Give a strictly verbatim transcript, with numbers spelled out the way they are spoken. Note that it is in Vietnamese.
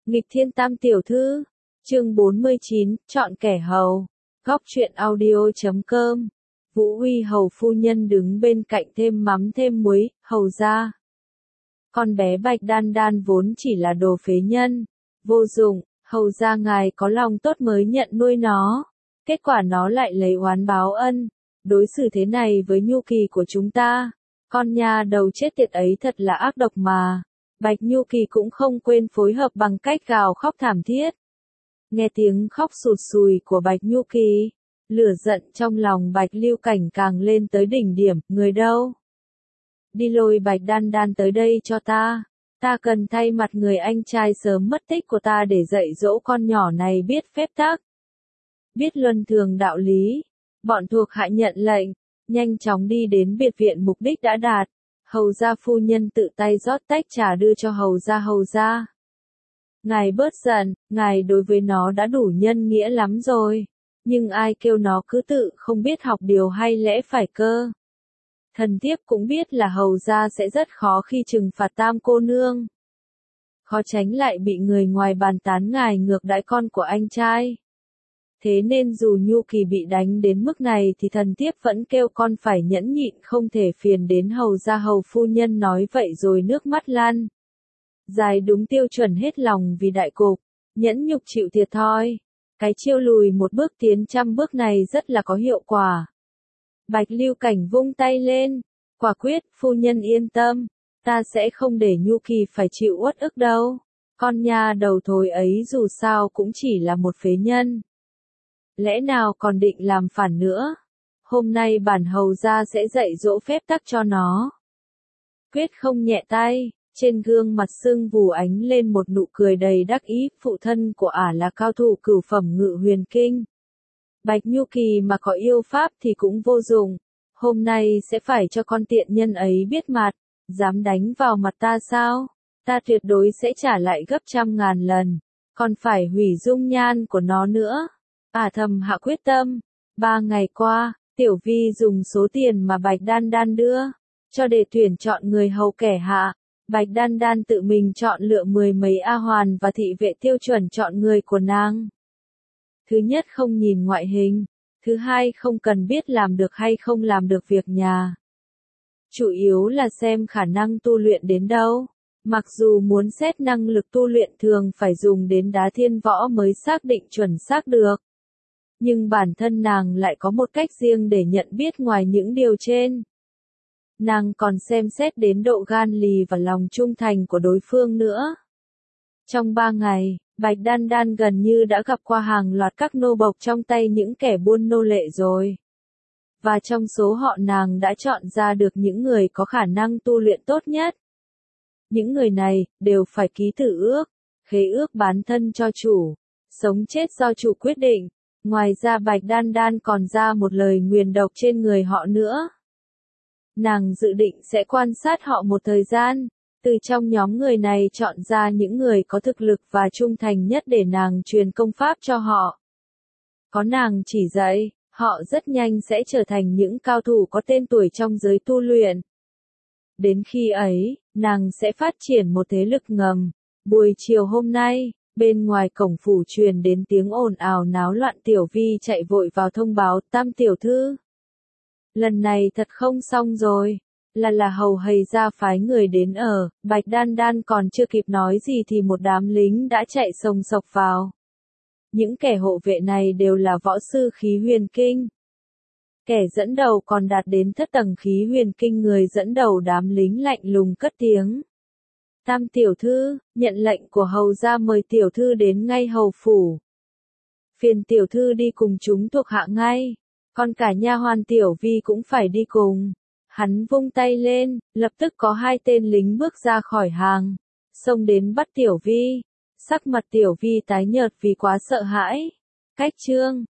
Nghịch thiên tam tiểu thư, chương bốn mươi chín, chọn kẻ hầu, góc truyện audio chấm com. Vũ Huy hầu phu nhân đứng bên cạnh thêm mắm thêm muối, hầu ra. Con bé Bạch Đan Đan vốn chỉ là đồ phế nhân, vô dụng, hầu ra ngài có lòng tốt mới nhận nuôi nó. Kết quả nó lại lấy oán báo ân, đối xử thế này với Nhu Kỳ của chúng ta. Con nhà đầu chết tiệt ấy thật là ác độc mà. Bạch Nhu Kỳ cũng không quên phối hợp bằng cách gào khóc thảm thiết. Nghe tiếng khóc sụt sùi của Bạch Nhu Kỳ, lửa giận trong lòng Bạch Lưu Cảnh càng lên tới đỉnh điểm, người đâu? Đi lôi Bạch Đan Đan tới đây cho ta, ta cần thay mặt người anh trai sớm mất tích của ta để dạy dỗ con nhỏ này biết phép tắc. Biết luân thường đạo lý, bọn thuộc hạ nhận lệnh, nhanh chóng đi đến biệt viện mục đích đã đạt. Hầu gia phu nhân tự tay rót tách trà đưa cho hầu gia hầu gia. Ngài bớt giận, ngài đối với nó đã đủ nhân nghĩa lắm rồi, nhưng ai kêu nó cứ tự không biết học điều hay lẽ phải cơ. Thần thiếp cũng biết là hầu gia sẽ rất khó khi trừng phạt tam cô nương. Khó tránh lại bị người ngoài bàn tán ngài ngược đãi con của anh trai. Thế nên dù Nhu Kỳ bị đánh đến mức này thì thần thiếp vẫn kêu con phải nhẫn nhịn không thể phiền đến hầu gia hầu phu nhân nói vậy rồi nước mắt lan. Dài đúng tiêu chuẩn hết lòng vì đại cục, nhẫn nhục chịu thiệt thòi. Cái chiêu lùi một bước tiến trăm bước này rất là có hiệu quả. Bạch Lưu Cảnh vung tay lên, quả quyết, phu nhân yên tâm, ta sẽ không để Nhu Kỳ phải chịu uất ức đâu. Con nhà đầu thối ấy dù sao cũng chỉ là một phế nhân. Lẽ nào còn định làm phản nữa? Hôm nay bản hầu gia sẽ dạy dỗ phép tắc cho nó. Quyết không nhẹ tay, trên gương mặt sưng vù ánh lên một nụ cười đầy đắc ý, phụ thân của ả là cao thủ cửu phẩm ngự huyền kinh. Bạch Nhu Kỳ mà có yêu pháp thì cũng vô dụng, hôm nay sẽ phải cho con tiện nhân ấy biết mặt, dám đánh vào mặt ta sao? Ta tuyệt đối sẽ trả lại gấp trăm ngàn lần, còn phải hủy dung nhan của nó nữa. Ả thầm hạ quyết tâm. Ba ngày qua, Tiểu Vi dùng số tiền mà Bạch Đan Đan đưa cho để tuyển chọn người hầu kẻ hạ. Bạch Đan Đan tự mình chọn lựa mười mấy A hoàn và thị vệ tiêu chuẩn chọn người của nàng. Thứ nhất không nhìn ngoại hình, thứ hai không cần biết làm được hay không làm được việc nhà. Chủ yếu là xem khả năng tu luyện đến đâu. Mặc dù muốn xét năng lực tu luyện thường phải dùng đến đá thiên võ mới xác định chuẩn xác được. Nhưng bản thân nàng lại có một cách riêng để nhận biết ngoài những điều trên. Nàng còn xem xét đến độ gan lì và lòng trung thành của đối phương nữa. Trong ba ngày, Bạch Đan Đan gần như đã gặp qua hàng loạt các nô bộc trong tay những kẻ buôn nô lệ rồi. Và trong số họ nàng đã chọn ra được những người có khả năng tu luyện tốt nhất. Những người này đều phải ký tử ước, khế ước bán thân cho chủ, sống chết do chủ quyết định. Ngoài ra Bạch Đan Đan còn ra một lời nguyền độc trên người họ nữa. Nàng dự định sẽ quan sát họ một thời gian, từ trong nhóm người này chọn ra những người có thực lực và trung thành nhất để nàng truyền công pháp cho họ. Có nàng chỉ dạy, họ rất nhanh sẽ trở thành những cao thủ có tên tuổi trong giới tu luyện. Đến khi ấy, nàng sẽ phát triển một thế lực ngầm. Buổi chiều hôm nay, bên ngoài cổng phủ truyền đến tiếng ồn ào náo loạn. Tiểu Vi chạy vội vào thông báo, Tam tiểu thư. Lần này thật không xong rồi, là là hầu hầy ra phái người đến ở, Bạch Đan Đan còn chưa kịp nói gì thì một đám lính đã chạy sồng sộc vào. Những kẻ hộ vệ này đều là võ sư khí huyền kinh. Kẻ dẫn đầu còn đạt đến thất tầng khí huyền kinh, người dẫn đầu đám lính lạnh lùng cất tiếng. Tam tiểu thư, nhận lệnh của hầu gia mời tiểu thư đến ngay hầu phủ. Phiền tiểu thư đi cùng chúng thuộc hạ ngay, còn cả nha hoàn Tiểu Vi cũng phải đi cùng. Hắn vung tay lên, lập tức có hai tên lính bước ra khỏi hàng, xông đến bắt Tiểu Vi. Sắc mặt Tiểu Vi tái nhợt vì quá sợ hãi. Cách chương